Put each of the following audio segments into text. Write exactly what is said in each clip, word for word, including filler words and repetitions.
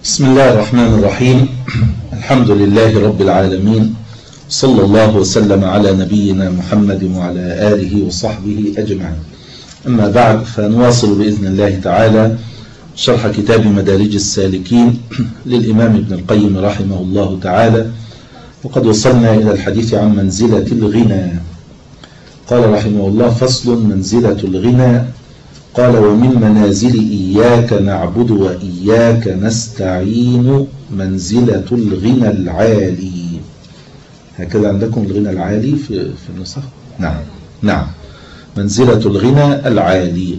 بسم الله الرحمن الرحيم. الحمد لله رب العالمين، صلى الله وسلم على نبينا محمد وعلى آله وصحبه أجمعين. أما بعد، فنواصل بإذن الله تعالى شرح كتاب مدارج السالكين للإمام ابن القيم رحمه الله تعالى، وقد وصلنا إلى الحديث عن منزلة الغنى. قال رحمه الله: فصل: منزلة الغنى. قال: ومن منازل إياك نعبد وإياك نستعين منزلة الغنى العالي. هكذا عندكم الغنى العالي في في النسخ؟ نعم نعم منزلة الغنى العالي.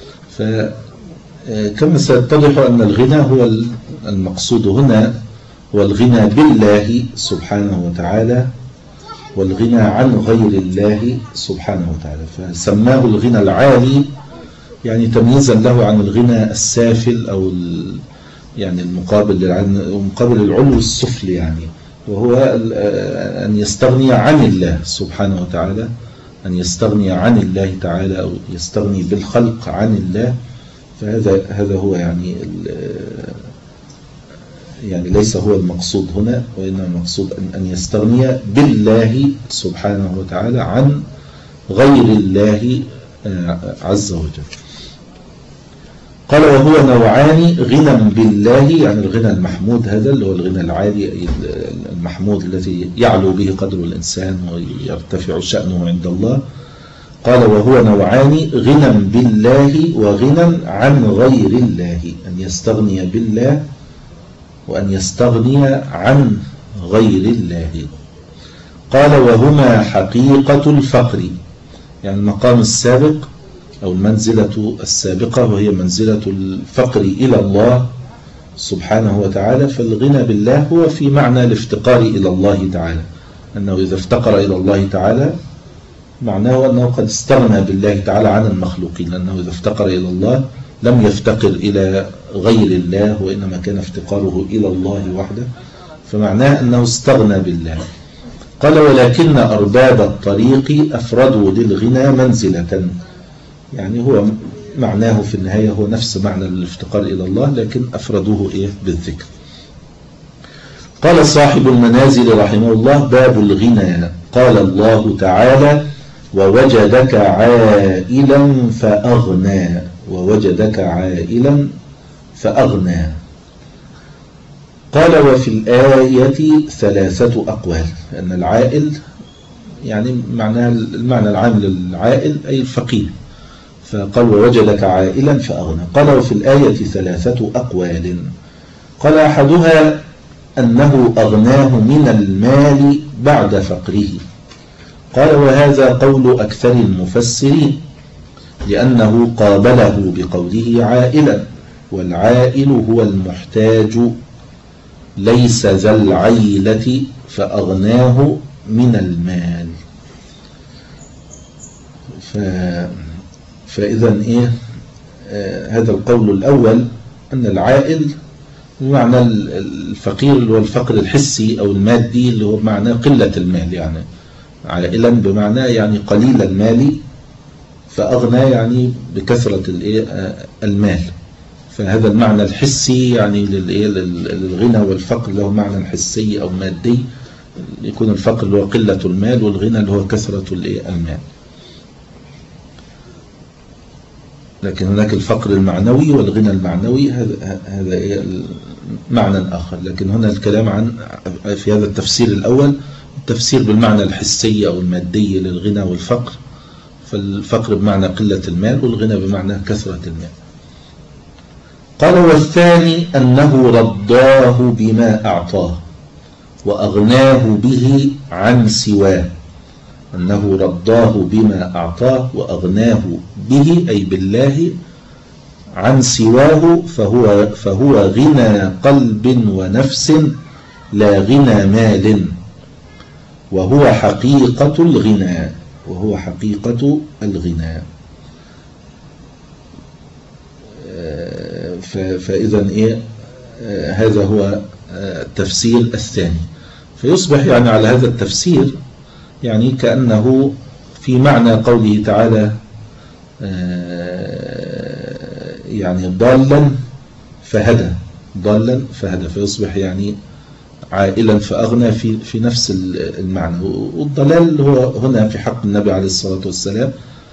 فكما سيتضح أن الغنى هو المقصود هنا هو الغنى بالله سبحانه وتعالى، والغنى عن غير الله سبحانه وتعالى، فسماه الغنى العالي يعني تمييزا له عن الغنى السافل أو يعني المقابل مقابل العلو السفل، يعني وهو أن يستغني عن الله سبحانه وتعالى، أن يستغني عن الله تعالى أو يستغني بالخلق عن الله. فهذا هذا هو يعني يعني ليس هو المقصود هنا، وإنما المقصود أن يستغني بالله سبحانه وتعالى عن غير الله عز وجل. قال: وهو نوعان: غنى بالله يعني الغنى المحمود، هذا اللي هو الغنى العالي المحمود الذي يعلو به قدر الإنسان ويرتفع شأنه عند الله. قال: وهو نوعان: غنى بالله وغنى عن غير الله، أن يستغني بالله وأن يستغني عن غير الله. قال: وهما حقيقة الفقر، يعني المقام السابق أو المنزلة السابقة وهي منزلة الفقر إلى الله سبحانه وتعالى. فالغنى بالله هو في معنى الافتقار إلى الله تعالى، أنه إذا افتقر إلى الله تعالى معناه أنه قد استغنى بالله تعالى عن المخلوقين، لأنه إذا افتقر إلى الله لم يفتقر إلى غير الله، وإنما كان افتقاره إلى الله وحده، فمعناه أنه استغنى بالله. قال: ولكن أرباب الطريق أفردوا للغنى منزلة، يعني هو معناه في النهاية هو نفس معنى الافتقار إلى الله، لكن أفردوه إيه بالذكر. قال صاحب المنازل رحمه الله: باب الغنى. قال الله تعالى: ووجدك عائلا فأغنى. ووجدك عائلا فأغنى. قال: وفي الآية ثلاثة أقوال، أن العائل يعني معناه المعنى العام للعائل أي الفقير، فقال: ووجدك عائلا فأغنى. قال: وفي الآية ثلاثة أقوال. قال: أحدها أنه أغناه من المال بعد فقره. قال: وهذا قول أكثر المفسرين، لأنه قابله بقوله عائلا، والعائل هو المحتاج ليس ذا العيلة، فأغناه من المال. ف... فإذا إيه آه هذا القول الأول أن العائل بمعنى الفقير اللي هو الفقر الحسي أو المادي، اللي هو بمعنى قلة المال، يعني عائلا بمعنى يعني قليل المال، فأغنى يعني بكثرة المال. فهذا المعنى الحسي يعني للغنى والفقر له معنى حسي أو مادي، يكون الفقر اللي هو قلة المال والغنى اللي هو كثرة المال. لكن هناك الفقر المعنوي والغنى المعنوي، هذا هذا معنى آخر. لكن هنا الكلام عن في هذا التفسير الأول التفسير بالمعنى الحسي أو المادي للغنى والفقر، فالفقر بمعنى قلة المال والغنى بمعنى كثرة المال. قال: والثاني أنه رضاه بما أعطاه وأغناه به عن سواه. أنه رضاه بما أعطاه وأغناه به أي بالله عن سواه، فهو, فهو غنى قلب ونفس لا غنى مال، وهو حقيقة الغنى وهو حقيقة الغنى. فإذا إيه هذا هو التفسير الثاني. فيصبح يعني على هذا التفسير يعني كأنه في معنى قوله تعالى يعني ضالا فهدى، ضالا فهدى، فيصبح يعني عائلا فأغنى في في نفس المعنى. والضلال هو هنا في حق النبي عليه الصلاة والسلام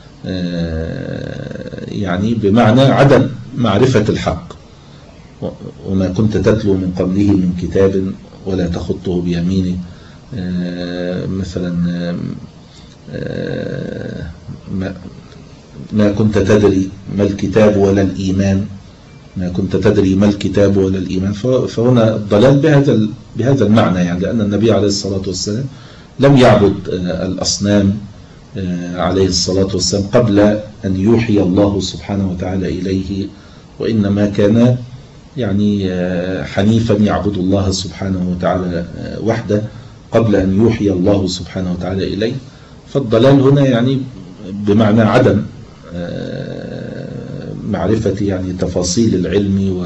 يعني بمعنى عدم معرفة الحق. وما كنت تتلو من قبله من كتاب ولا تخطه بيمينه، مثلا ما كنت تدري ما الكتاب ولا الإيمان، ما كنت تدري ما الكتاب ولا الإيمان. فهنا الضلال بهذا بهذا المعنى، يعني لأن النبي عليه الصلاة والسلام لم يعبد الأصنام عليه الصلاة والسلام قبل أن يوحي الله سبحانه وتعالى إليه، وإنما كان يعني حنيفا يعبد الله سبحانه وتعالى وحده قبل أن يوحي الله سبحانه وتعالى إليه. فالضلال هنا يعني بمعنى عدم معرفة يعني تفاصيل العلم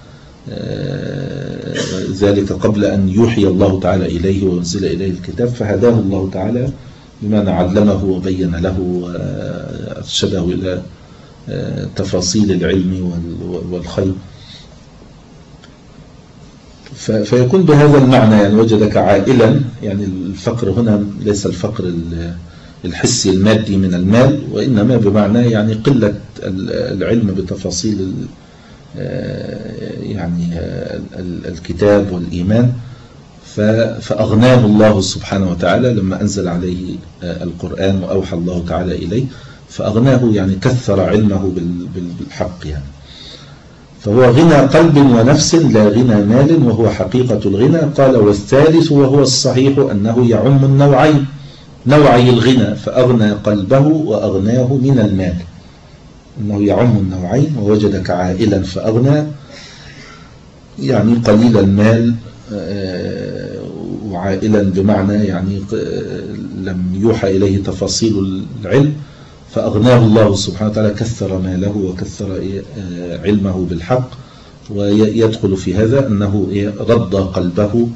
وذلك قبل أن يوحي الله تعالى إليه وينزل إليه الكتاب، فهداه الله تعالى بمعنى علمه وبين له وأرشده إلى تفاصيل العلم والخير. فيكون بهذا المعنى يعني وجدك عائلا، يعني الفقر هنا ليس الفقر الحسي المادي من المال، وإنما بمعنى يعني قلة العلم بتفاصيل يعني الكتاب والإيمان. فأغناه الله سبحانه وتعالى لما أنزل عليه القرآن وأوحى الله تعالى إليه، فأغناه يعني كثر علمه بالحق يعني. فهو غنى قلب ونفس لا غنى مال، وهو حقيقة الغنى. قال والثالث وهو الصحيح أنه يعم النوعين، نوعي الغنى فأغنى قلبه وأغناه من المال، أنه يعم النوعين. ووجدك عائلا فأغنى يعني قليل المال، وعائلا بمعنى يعني لم يوحى إليه تفاصيل العلم، فأغناه الله سبحانه وتعالى كثر ماله وكثر علمه بالحق. ويدخل في هذا أنه رد قلبه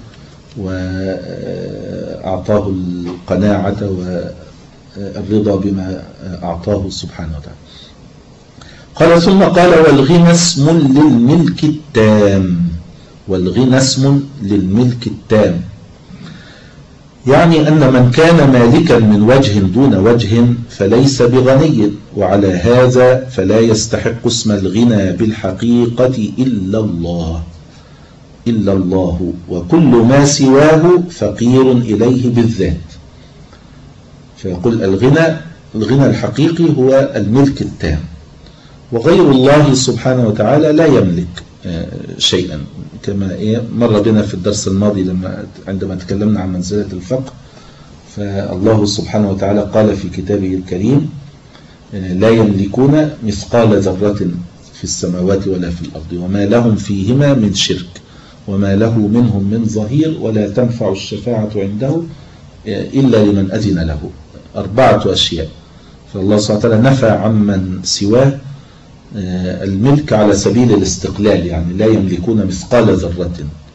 وأعطاه القناعة والرضا بما أعطاه سبحانه وتعالى. قال ثم قال والغنى اسم للملك التام، والغنى اسم للملك التام، يعني أن من كان مالكا من وجه دون وجه فليس بغني، وعلى هذا فلا يستحق اسم الغنى بالحقيقة إلا الله إلا الله وكل ما سواه فقير إليه بالذات. فيقول الغنى الغنى الحقيقي هو الملك التام، وغير الله سبحانه وتعالى لا يملك شيئا، كما مر بنا في الدرس الماضي لما عندما تكلمنا عن منزلة الفقر. فالله سبحانه وتعالى قال في كتابه الكريم لا يملكون مثقال ذرة في السماوات ولا في الأرض وما لهم فيهما من شرك وما له منهم من ظهير ولا تنفع الشفاعة عنده إلا لمن أذن له. أربعة أشياء. فالله سبحانه وتعالى نفى عمن سواه الملك على سبيل الاستقلال، يعني لا يملكون مثقال ذرة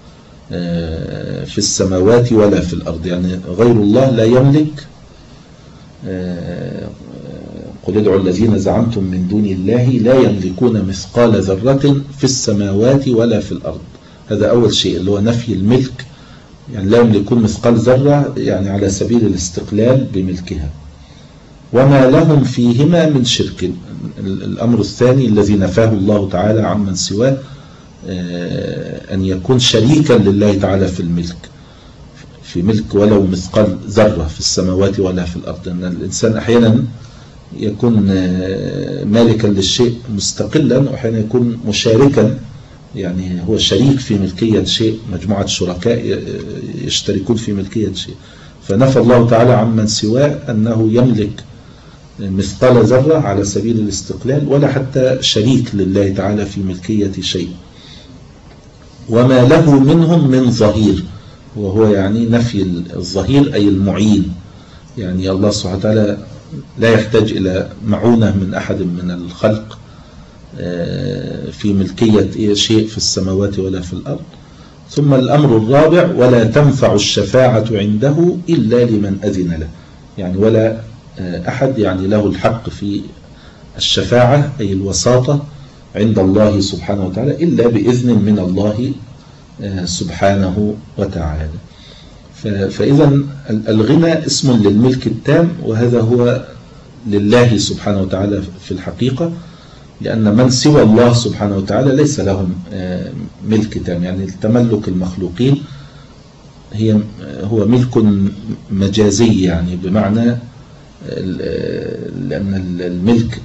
في السماوات ولا في الأرض، يعني غير الله لا يملك. قل ادعوا الذين زعمتم من دون الله لا يملكون مثقال ذرة في السماوات ولا في الأرض. هذا أول شيء اللي هو نفي الملك، يعني لا يملكون مثقال ذرة يعني على سبيل الاستقلال بملكها. وما لهم فيهما من شرك. الأمر الثاني الذي نفاه الله تعالى عمن سواه أن يكون شريكا لله تعالى في الملك، في ملك ولو مثقال ذرة في السماوات ولا في الأرض. أن الإنسان أحيانا يكون مالكا للشيء مستقلا، وأحيانا يكون مشاركا، يعني هو شريك في ملكية شيء، مجموعة شركاء يشتركون في ملكية شيء. فنفى الله تعالى عمن سواه أنه يملك مثقال ذرة على سبيل الاستقلال ولا حتى شريك لله تعالى في ملكية شيء. وما له منهم من ظهير، وهو يعني نفي الظهير أي المعين، يعني الله سبحانه وتعالى لا يحتاج إلى معونة من أحد من الخلق في ملكية شيء في السماوات ولا في الأرض. ثم الأمر الرابع ولا تنفع الشفاعة عنده إلا لمن أذن له، يعني ولا أحد يعني له الحق في الشفاعة أي الوساطة عند الله سبحانه وتعالى إلا بإذن من الله سبحانه وتعالى. فإذا الغنى اسم للملك التام، وهذا هو لله سبحانه وتعالى في الحقيقة، لأن من سوى الله سبحانه وتعالى ليس لهم ملك تام. يعني التملك المخلوقين هي هو ملك مجازي، يعني بمعنى لأن الملك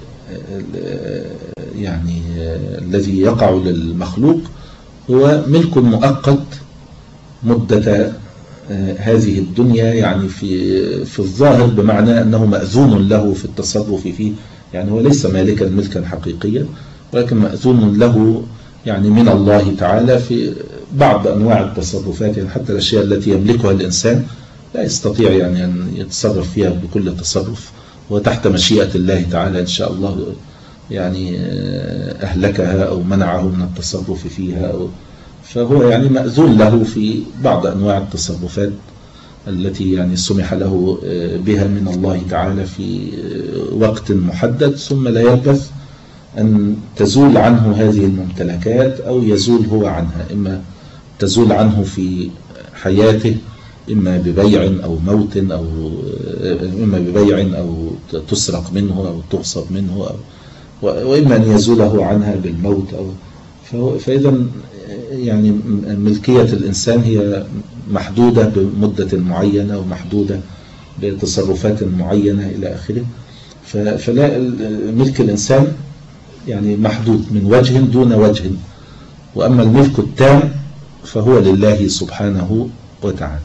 يعني الذي يقع للمخلوق هو ملك مؤقت مدة هذه الدنيا، يعني في في الظاهر بمعنى أنه مأذون له في التصرف فيه، يعني هو ليس مالكا ملكا حقيقيا، ولكن مأذون له يعني من الله تعالى في بعض أنواع التصرفات. يعني حتى الأشياء التي يملكها الإنسان لا يستطيع يعني أن يتصرف فيها بكل تصرف، وتحت مشيئة الله تعالى إن شاء الله يعني أهلكها أو منعه من التصرف فيها، أو فهو يعني مأذون له في بعض أنواع التصرفات التي يعني سمح له بها من الله تعالى في وقت محدد، ثم لا يلبث أن تزول عنه هذه الممتلكات أو يزول هو عنها، إما تزول عنه في حياته إما ببيع أو موت، أو إما ببيع أو تسرق منه أو تغصب منه، أو وإما أن يزوله عنها بالموت. أو فإذا يعني ملكية الإنسان هي محدودة بمدة معينة ومحدودة بتصرفات معينة إلى آخره. فلا ملك الإنسان يعني محدود من وجه دون وجه، وأما الملك التام فهو لله سبحانه وتعالى.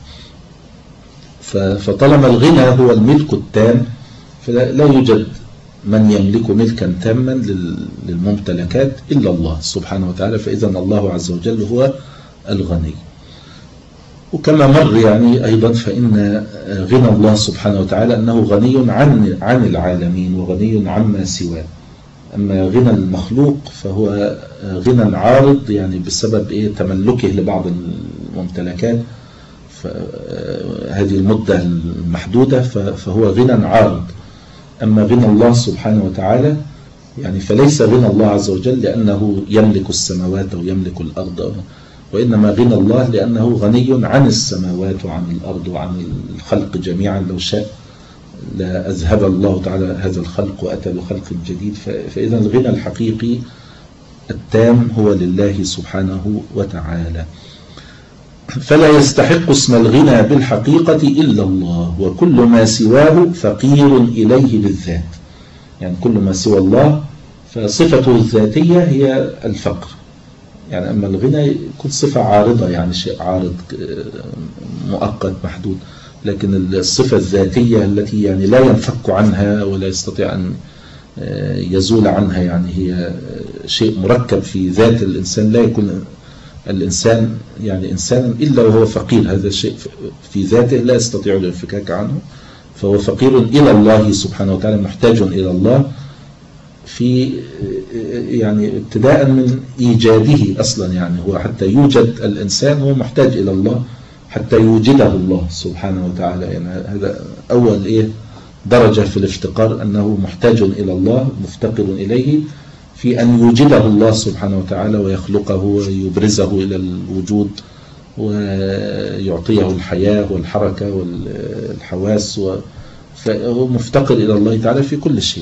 فطالما الغنى هو الملك التام فلا يوجد من يملك ملكا تاما للممتلكات إلا الله سبحانه وتعالى، فإذا الله عز وجل هو الغني. وكما مر يعني أيضا فإن غنى الله سبحانه وتعالى أنه غني عن عن العالمين وغني عما سواه. أما غنى المخلوق فهو غنى عارض، يعني بسبب إيه تملكه لبعض الممتلكات هذه المدة المحدودة، فهو غنى عارض. أما غنى الله سبحانه وتعالى يعني فليس غنى الله عز وجل لأنه يملك السماوات أو يملك الأرض، وإنما غنى الله لأنه غني عن السماوات وعن الأرض وعن الخلق جميعا. لو شاء لا أذهب الله تعالى هذا الخلق وأتى بخلق جديد. فإذا الغنى الحقيقي التام هو لله سبحانه وتعالى، فلا يستحق اسم الغنى بالحقيقة إلا الله، وكل ما سواه فقير إليه بالذات. يعني كل ما سوى الله فصفته الذاتية هي الفقر، يعني أما الغنى يكون صفة عارضة، يعني شيء عارض مؤقت محدود، لكن الصفة الذاتية التي يعني لا ينفك عنها ولا يستطيع أن يزول عنها، يعني هي شيء مركب في ذات الإنسان، لا يكون الإنسان يعني إنسانا إلا وهو فقير، هذا الشيء في ذاته لا يستطيع الانفكاك عنه، فهو فقير إلى الله سبحانه وتعالى، محتاج إلى الله في يعني ابتداء من إيجاده أصلا. يعني هو حتى يوجد الإنسان هو محتاج إلى الله حتى يوجده الله سبحانه وتعالى. يعني هذا أول إيه درجة في الافتقار، أنه محتاج إلى الله مفتقر إليه في أن يوجده الله سبحانه وتعالى ويخلقه ويبرزه إلى الوجود ويعطيه الحياة والحركة والحواس، فهو مفتقر إلى الله تعالى في كل شيء.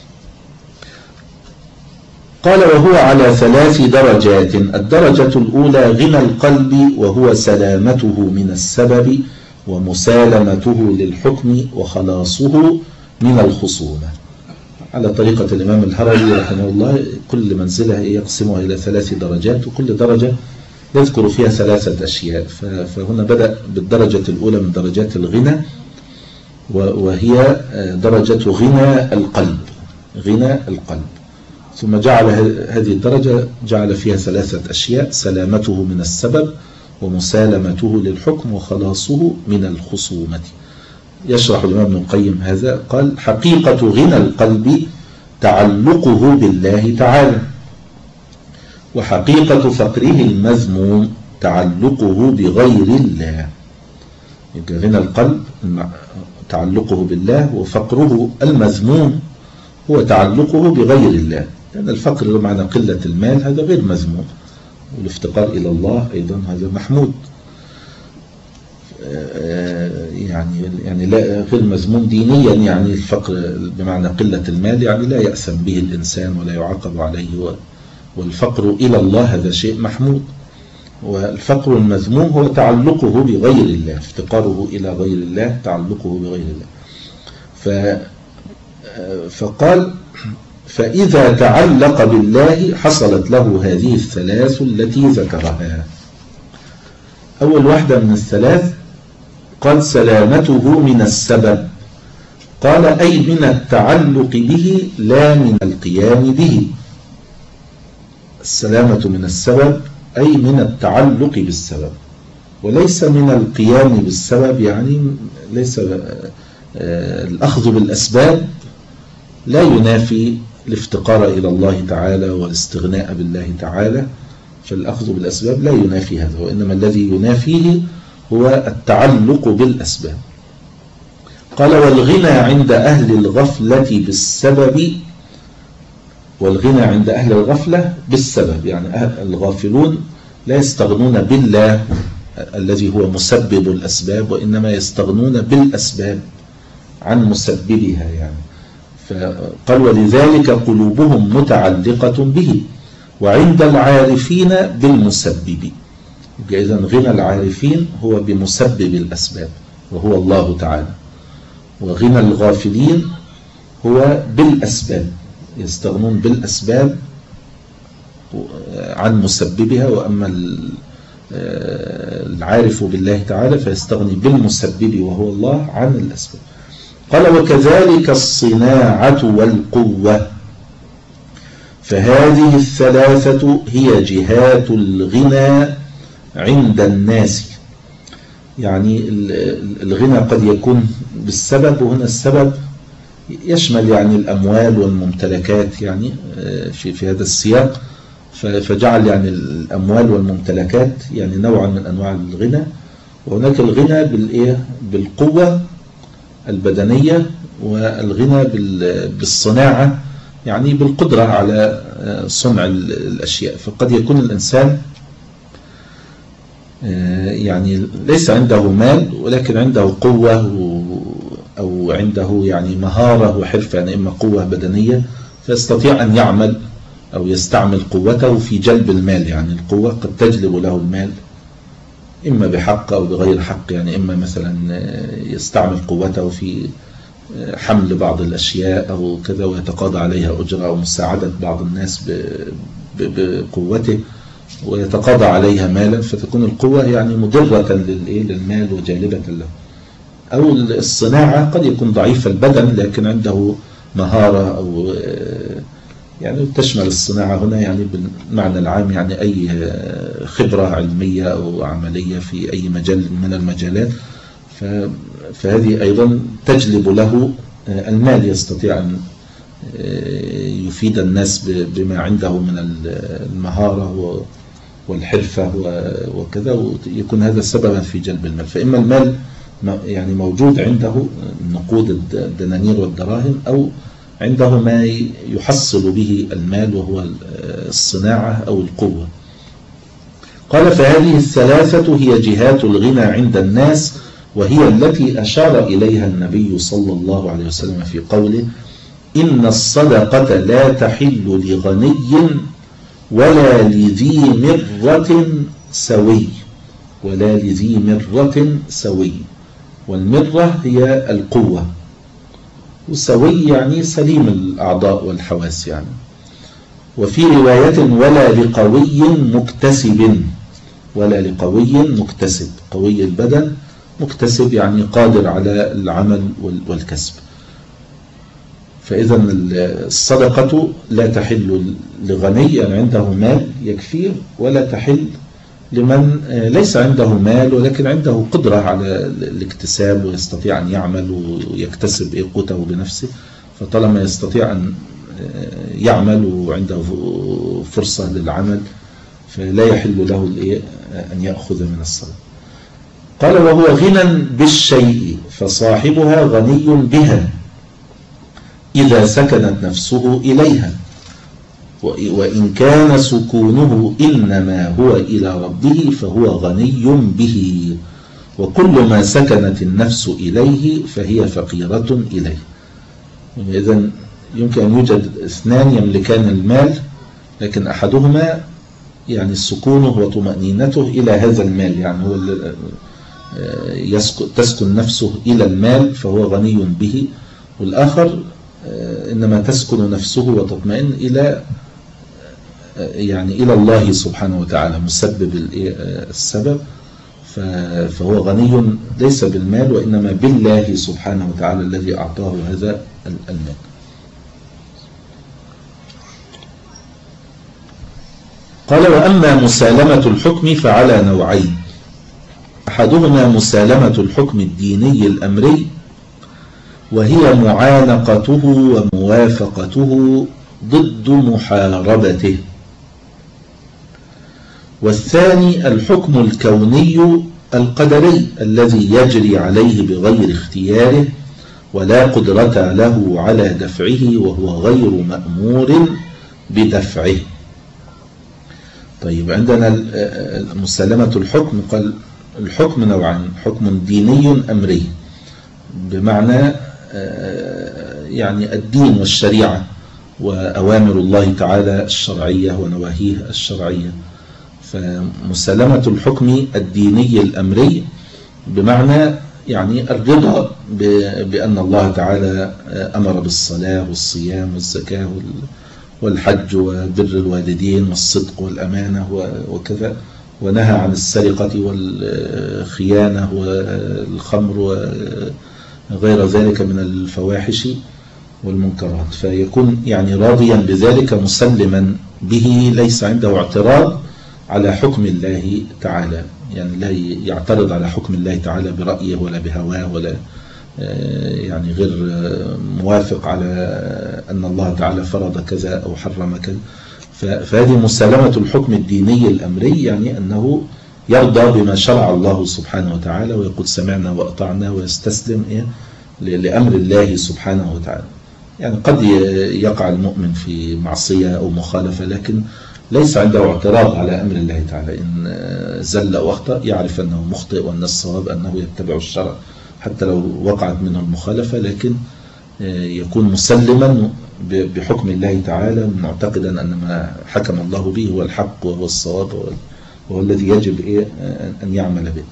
قال وهو على ثلاث درجات. الدرجة الأولى غنى القلب، وهو سلامته من السبب ومسالمته للحكم وخلاصه من الخصومة. على طريقة الإمام الهروي رحمه الله كل منزلة يقسمها إلى ثلاث درجات، وكل درجة يذكر فيها ثلاثة أشياء. فهنا بدأ بالدرجة الأولى من درجات الغنى، وهي درجة غنى القلب، غنى القلب. ثم جعل هذه الدرجة جعل فيها ثلاثة أشياء: سلامته من السبب ومسالمته للحكم وخلاصه من الخصومة. يشرح الإمام ابن القيم هذا، قال: حقيقة غنى القلب تعلقه بالله تعالى، وحقيقة فقره المذموم تعلقه بغير الله. يبقى غنى القلب تعلقه بالله، وفقره المذموم هو تعلقه بغير الله. لأن الفقر بمعنى قلة المال هذا غير مذموم، والافتقار إلى الله أيضا هذا محمود. يعني يعني لا غير مذموم دينيا، يعني الفقر بمعنى قلة المال يعني لا يأثم به الإنسان ولا يعاقب عليه، والفقر إلى الله هذا شيء محمود. والفقر المذموم هو تعلقه بغير الله، افتقاره إلى غير الله، تعلقه بغير الله. ف فقال فإذا تعلق بالله حصلت له هذه الثلاث التي ذكرها. أول واحدة من الثلاث قال سلامته من السبب، قال أي من التعلق به لا من القيام به. السلامة من السبب أي من التعلق بالسبب، وليس من القيام بالسبب، يعني ليس الأخذ بالأسباب لا ينافي الافتقار إلى الله تعالى والاستغناء بالله تعالى، فالأخذ بالأسباب لا ينافي هذا، وإنما الذي ينافيه هو التعلق بالأسباب. قال والغنى عند أهل الغفلة بالسبب، والغنى عند أهل الغفلة بالسبب، يعني أهل الغافلون لا يستغنون بالله الذي هو مسبب الأسباب، وإنما يستغنون بالأسباب عن مسببها. يعني فقال ولذلك قلوبهم متعلقة به، وعند العارفين بالمسبب. إذن غنى العارفين هو بمسبب الأسباب وهو الله تعالى، وغنى الغافلين هو بالأسباب، يستغنون بالأسباب عن مسببها، وأما العارف بالله تعالى فيستغني بالمسبب وهو الله عن الأسباب. قال وكذلك الصناعة والقوة، فهذه الثلاثة هي جهات الغنى عند الناس. يعني الغنى قد يكون بالسبب، وهنا السبب يشمل يعني الأموال والممتلكات، يعني في في هذا السياق فجعل يعني الأموال والممتلكات يعني نوعا من أنواع الغنى. وهناك الغنى بالإيه بالقوة البدنية، والغنى بالصناعة يعني بالقدرة على صنع الأشياء. فقد يكون الإنسان يعني ليس عنده مال ولكن عنده قوة أو عنده يعني مهارة وحرفة، يعني إما قوة بدنية فيستطيع أن يعمل أو يستعمل قوته في جلب المال. يعني القوة قد تجلب له المال إما بحق أو بغير حق، يعني إما مثلا يستعمل قوته في حمل بعض الأشياء أو كذا ويتقاضى عليها أجرة، أو مساعدة بعض الناس بقوته ويتقاضى عليها مالا، فتكون القوة يعني مدرة للمال وجالبة له. أو الصناعة قد يكون ضعيف البدن لكن عنده مهارة، أو يعني تشمل الصناعة هنا يعني بالمعنى العام يعني أي خبرة علمية أو عملية في أي مجال من المجالات، فهذه أيضا تجلب له المال، يستطيع أن يفيد الناس بما عنده من المهارة والحرفة وكذا، ويكون هذا سببا في جلب المال. فإما المال يعني موجود عنده نقود الدنانير والدراهم، أو عنده ما يحصل به المال وهو الصناعة أو القوة. قال فهذه الثلاثة هي جهات الغنى عند الناس، وهي التي أشار إليها النبي صلى الله عليه وسلم في قوله إن الصدقة لا تحل لغني ولا لذي مرة سوي، ولا لذي مرة سوي. والمرة هي القوة، وسوي يعني سليم الأعضاء والحواس يعني. وفي رواية ولا لقوي مكتسب، ولا لقوي مكتسب، قوي البدن مكتسب يعني قادر على العمل والكسب. فإذا الصدقة لا تحل لغني يعني عنده مال يكفيه، ولا تحل لمن ليس عنده مال ولكن عنده قدرة على الاكتساب ويستطيع أن يعمل ويكتسب قوته بنفسه. فطالما يستطيع أن يعمل وعنده فرصة للعمل فلا يحل له أن يأخذ من الصدقة. قال وهو غنى بالشيء فصاحبها غني بها إذا سكنت نفسه إليها. وإن كان سكونه إنما هو إلى ربه فهو غني به، وكل ما سكنت النفس إليه فهي فقيرة إليه. إذن يمكن أن يوجد اثنان يملكان المال، لكن أحدهما يعني سكونه وطمأنينته إلى هذا المال، يعني هو تسكن نفسه إلى المال فهو غني به، والآخر إنما تسكن نفسه وتطمئن إلى يعني إلى الله سبحانه وتعالى مسبب السبب، فهو غني ليس بالمال وإنما بالله سبحانه وتعالى الذي أعطاه هذا المال. قال: وأما مسالمة الحكم فعلى نوعين: أحدهما مسالمة الحكم الديني الأمري، وهي معانقته وموافقته ضد محاربته، والثاني الحكم الكوني القدري الذي يجري عليه بغير اختياره ولا قدرة له على دفعه وهو غير مأمور بدفعه. طيب، عندنا مسالمة الحكم، قال الحكم نوعان: حكم ديني أمري، بمعنى يعني الدين والشريعة وأوامر الله تعالى الشرعية ونواهيه الشرعية. فمسالمة الحكم الديني الأمري بمعنى يعني الرضا بأن الله تعالى أمر بالصلاة والصيام والزكاة والحج وبر الوالدين والصدق والأمانة وكذا، ونهى عن السرقة والخيانة والخمر وغير ذلك من الفواحش والمنكرات، فيكون يعني راضيا بذلك مسلما به، ليس عنده اعتراض على حكم الله تعالى، يعني لا يعترض على حكم الله تعالى برأيه ولا بهواه ولا يعني غير موافق على أن الله تعالى فرض كذا أو حرم كذا. فهذه مسالمة الحكم الديني الأمري، يعني أنه يرضى بما شرع الله سبحانه وتعالى ويقول سمعنا وأطعنا ويستسلم إيه لأمر الله سبحانه وتعالى. يعني قد يقع المؤمن في معصية أو مخالفة، لكن ليس عنده اعتراض على أمر الله تعالى. إن زل أو أخطأ يعرف أنه مخطئ وأن الصواب أنه يتبع الشرع حتى لو وقعت منه المخالفة، لكن يكون مسلما بحكم الله تعالى معتقدا أن ما حكم الله به هو الحق وهو الصواب وهو الذي يجب أن يعمل به.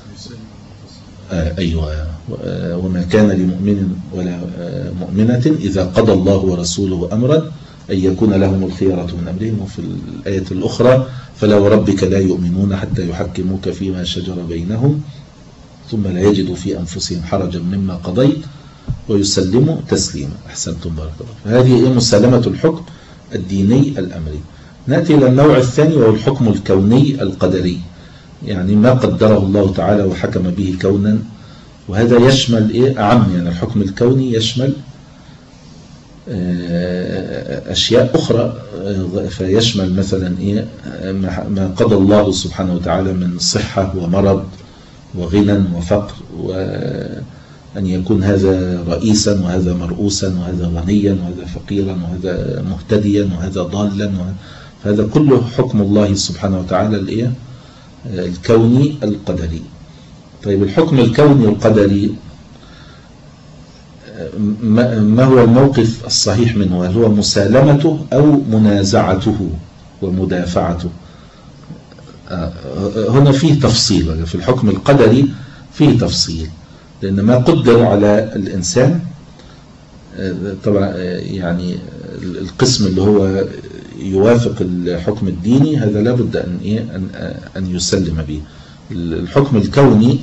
أيوة. وما كان لمؤمن ولا مؤمنة إذا قضى الله ورسوله أمرا أن يكون لهم الخيرة من أمرهم. وفي الآية الأخرى: فلا وربك لا يؤمنون حتى يحكموك فيما شجر بينهم ثم لا يجدوا في أنفسهم حرجا مما قضيت ويسلموا تسليما. أحسنتم، بارك الله. هذه مسالمة الحكم الديني الأمري. نأتي إلى النوع الثاني وهو الحكم الكوني القدري، يعني ما قدره الله تعالى وحكم به كونا، وهذا يشمل إيه أعم، يعني الحكم الكوني يشمل أشياء أخرى، فيشمل مثلا إيه ما قضى الله سبحانه وتعالى من صحة ومرض وغنى وفقر، وأن يكون هذا رئيسا وهذا مرؤوسا وهذا غنيا وهذا فقيرا وهذا مهتديا وهذا ضالا، هذا كله حكم الله سبحانه وتعالى الإيه الكوني القدري. طيب، الحكم الكوني القدري ما هو الموقف الصحيح منه؟ هل هو مسالمته أو منازعته ومدافعته؟ هنا فيه تفصيل، في الحكم القدري فيه تفصيل، لأن ما قدر على الإنسان طبعا يعني القسم اللي هو يوافق الحكم الديني هذا لابد أن إيه أن أن يسلم به. الحكم الكوني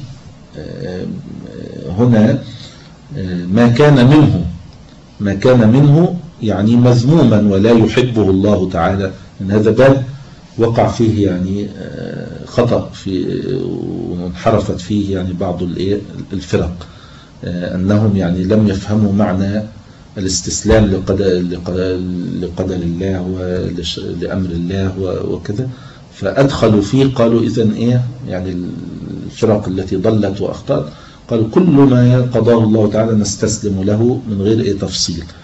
هنا ما كان منه ما كان منه يعني مذموما ولا يحبه الله تعالى، من هذا باب وقع فيه يعني خطأ في وانحرفت فيه يعني بعض الفرق، أنهم يعني لم يفهموا معنى الاستسلام لقدر, لقدر الله ولأمر الله وكذا، فأدخلوا فيه قالوا إذن إيه يعني الفرق التي ضلت وأخطأت قالوا كل ما قضاه الله تعالى نستسلم له من غير إيه تفصيل.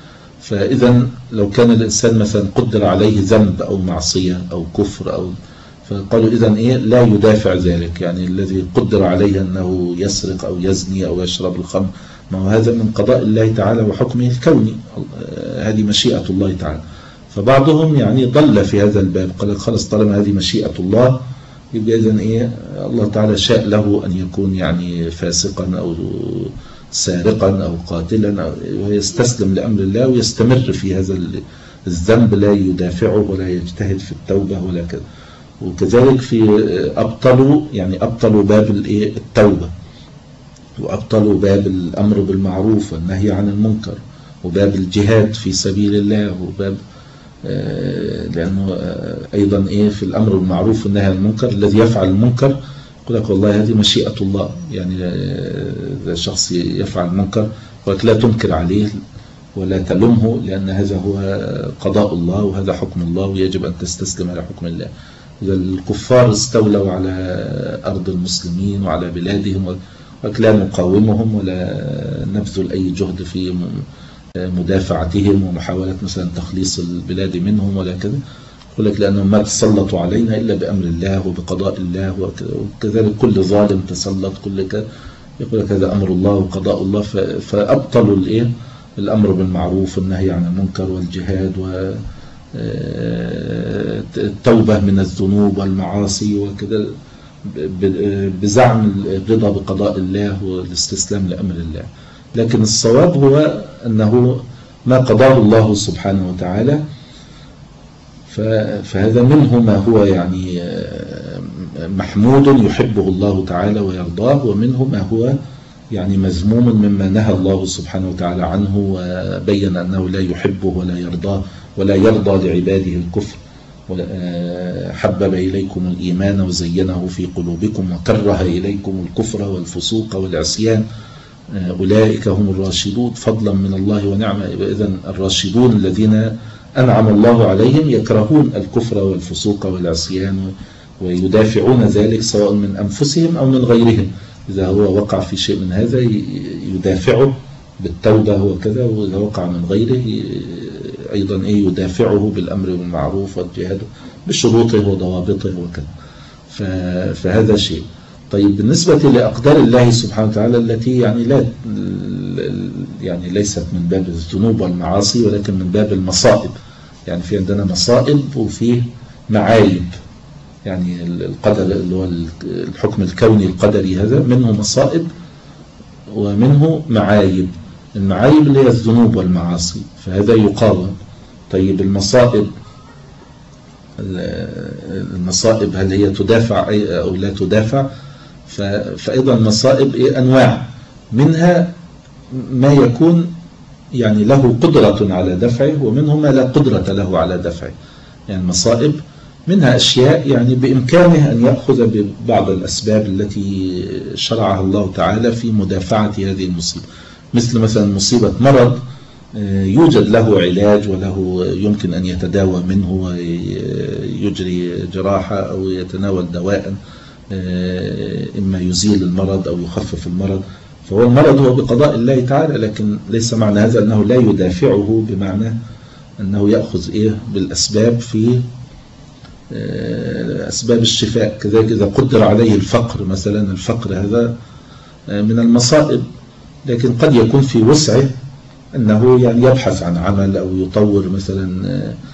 فإذا لو كان الإنسان مثلا قدر عليه ذنب أو معصية أو كفر أو فقالوا إذن إيه لا يدافع ذلك، يعني الذي قدر عليه أنه يسرق أو يزني أو يشرب الخمر، ما هو هذا من قضاء الله تعالى وحكمه الكوني، هذه مشيئة الله تعالى. فبعضهم يعني ضل في هذا الباب، قال خلاص طالما هذه مشيئة الله يبقى إذن إيه الله تعالى شاء له أن يكون يعني فاسقا أو سارقا أو قاتلا، ويستسلم لأمر الله ويستمر في هذا الذنب، لا يدافعه ولا يجتهد في التوبة ولا كذا. وكذلك في أبطلوا يعني أبطلوا باب التوبة، وأبطلوا باب الأمر بالمعروف والنهي عن المنكر، وباب الجهاد في سبيل الله، وباب لأنه أيضا إيه في الأمر بالمعروف والنهي عن المنكر الذي يفعل المنكر يقول لك والله هذه مشيئة الله، يعني إذا شخص يفعل المنكر ولك لا تنكر عليه ولا تلومه، لأن هذا هو قضاء الله وهذا حكم الله ويجب أن تستسلم على حكم الله. إذا الكفار استولوا على أرض المسلمين وعلى بلادهم ولا نقاومهم ولا نبذل أي جهد في مدافعتهم ومحاولة مثلا تخليص البلاد منهم ولا كذا، يقول لك لأنهم ما تسلطوا علينا إلا بأمر الله وبقضاء الله، وكذلك كل ظالم تسلط كل كذا يقول لك هذا أمر الله وقضاء الله. فأبطلوا الإيه الأمر بالمعروف والنهي عن المنكر والجهاد والتوبة من الذنوب والمعاصي وكذا بزعم الرضا بقضاء الله والاستسلام لأمر الله. لكن الصواب هو أنه ما قضاه الله سبحانه وتعالى فهذا منه ما هو يعني محمود يحبه الله تعالى ويرضاه، ومنه ما هو يعني مذموم مما نهى الله سبحانه وتعالى عنه وبين أنه لا يحبه ولا يرضاه ولا يرضى لعباده الكفر. حبب إليكم الإيمان وزينه في قلوبكم وكره إليكم الكفر والفسوق والعصيان أولئك هم الراشدون فضلا من الله ونعمة. إذن الراشدون الذين أنعم الله عليهم يكرهون الكفر والفسوق والعصيان ويدافعون ذلك سواء من أنفسهم أو من غيرهم. إذا هو وقع في شيء من هذا يدافعه بالتوبة وكذا، وإذا وقع من غيره أيضا يدافعه بالأمر بالمعروف والجهاد بشروطه وضوابطه وكذا. فهذا شيء. طيب بالنسبة لأقدار الله سبحانه وتعالى التي يعني لا يعني ليست من باب الذنوب والمعاصي ولكن من باب المصائب، يعني في عندنا مصائب وفيه معايب، يعني القدر اللي هو الحكم الكوني القدري هذا منه مصائب ومنه معايب. المعايب اللي هي الذنوب والمعاصي فهذا يقاوم. طيب المصائب المصائب هل هي تدافع أو لا تدافع؟ فأيضا المصائب أنواع، منها ما يكون يعني له قدرة على دفعه ومنه ما لا قدرة له على دفعه. يعني المصائب منها أشياء يعني بإمكانه أن يأخذ ببعض الأسباب التي شرعها الله تعالى في مدافعة هذه المصيبة، مثل مثلا مصيبة مرض يوجد له علاج وله يمكن أن يتداوى منه ويجري جراحة أو يتناول دواء إما يزيل المرض أو يخفف المرض، فهو المرض هو بقضاء الله تعالى، لكن ليس معنى هذا أنه لا يدافعه بمعنى أنه يأخذ إيه بالأسباب في أسباب الشفاء. كذلك إذا قدر عليه الفقر مثلا، الفقر هذا من المصائب، لكن قد يكون في وسعه أنه يعني يبحث عن عمل أو يطور مثلا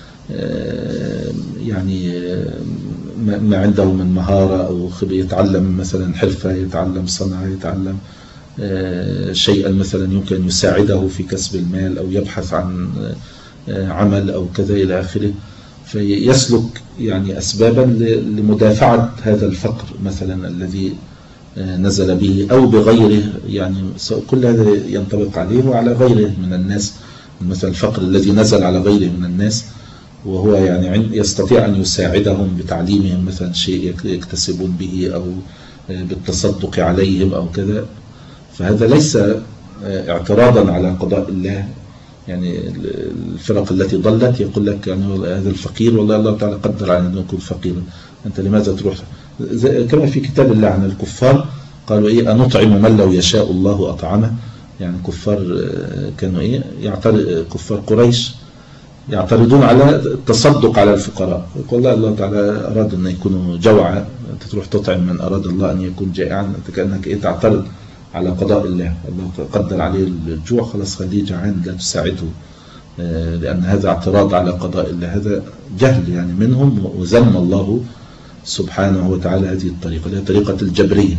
يعني ما عنده من مهارة أو يتعلم مثلا حرفة، يتعلم صنعة، يتعلم شيئا مثلا يمكن أن يساعده في كسب المال، أو يبحث عن عمل أو كذا إلى آخره، فيسلك يعني أسبابا لمدافعة هذا الفقر مثلا الذي نزل به أو بغيره، يعني كل هذا ينطبق عليه وعلى غيره من الناس. مثلا الفقر الذي نزل على غيره من الناس وهو يعني يستطيع أن يساعدهم بتعليمهم مثلا شيء يكتسبون به أو بالتصدق عليهم أو كذا، فهذا ليس اعتراضا على قضاء الله. يعني الفرق التي ضلت يقول لك يعني هذا الفقير والله الله تعالى قدر على أن يكون فقيرا، أنت لماذا تروح؟ كما في كتاب الله عن الكفار قالوا إيه أنطعم من لو يشاء الله أطعمه، يعني كفار كانوا إيه يعترض كفار قريش يعترضون على التصدق على الفقراء، يقول الله الله تعالى أراد أن يكونوا جوعا، أنت تروح تطعم من أراد الله أن يكون جائعا، أنت كأنك إيه تعترض على قضاء الله، الله قدر عليه الجوع خلاص خليه جعان لا تساعده، لأن هذا اعتراض على قضاء الله، هذا جهل يعني منهم، وذم الله سبحانه وتعالى هذه الطريقة، هي طريقة الجبرية.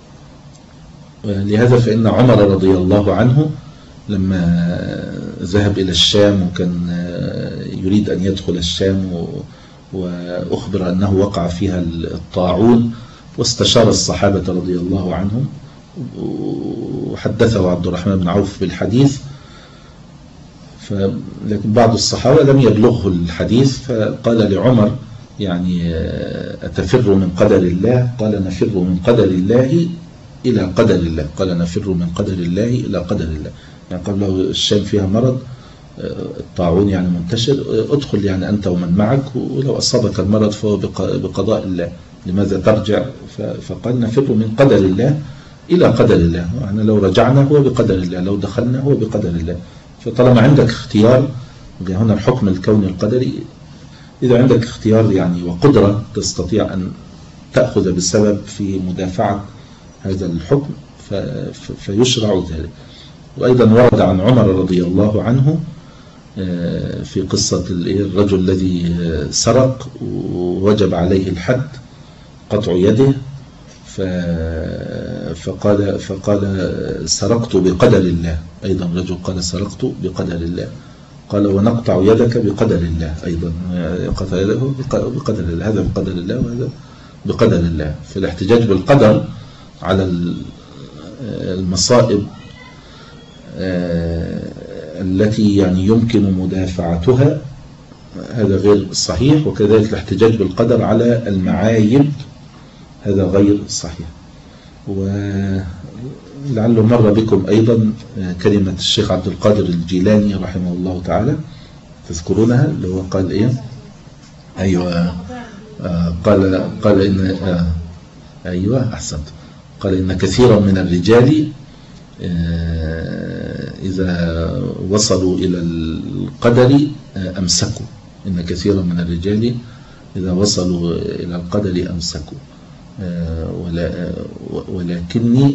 لهذا فإن عمر رضي الله عنه لما ذهب إلى الشام وكان يريد أن يدخل الشام وأخبر أنه وقع فيها الطاعون، واستشار الصحابة رضي الله عنهم وحدثه عبد الرحمن بن عوف بالحديث، لكن بعض الصحابة لم يبلغه الحديث، فقال لعمر يعني أتفر من قدر الله؟ قال نفر من قدر الله إلى قدر الله، قال نفر من قدر الله إلى قدر الله، يعني قال له الشام فيها مرض الطاعون يعني منتشر، ادخل يعني أنت ومن معك، ولو أصابك المرض فهو بقضاء الله، لماذا ترجع؟ فقال نفر من قدر الله إلى قدر الله، يعني لو رجعنا هو بقدر الله، لو دخلنا هو بقدر الله. فطالما عندك اختيار، هنا الحكم الكوني القدري، إذا عندك اختيار يعني وقدرة تستطيع أن تأخذ بالسبب في مدافعة هذا الحكم فيشرع ذلك. وأيضا ورد عن عمر رضي الله عنه في قصة الرجل الذي سرق ووجب عليه الحد قطع يده، فقال فقال سرقت بقدر الله، أيضا رجل قال سرقت بقدر الله، قال ونقطع يدك بقدر الله، أيضا قطع يده بقدر الله، هذا بقدر الله وهذا بقدر الله. فالاحتجاج بالقدر على المصائب التي يعني يمكن مدافعتها هذا غير صحيح، وكذلك الاحتجاج بالقدر على المعايب هذا غير صحيح. ولعله مر بكم أيضا كلمة الشيخ عبد القادر الجيلاني رحمه الله تعالى، تذكرونها، اللي هو قال إيه؟ أيوة آه قال قال إن آه أيوة أحسنت، قال إن كثيرا من الرجال آه إذا وصلوا إلى القدر آه أمسكوا، إن كثيرا من الرجال إذا وصلوا إلى القدر أمسكوا، آه ولا ولكني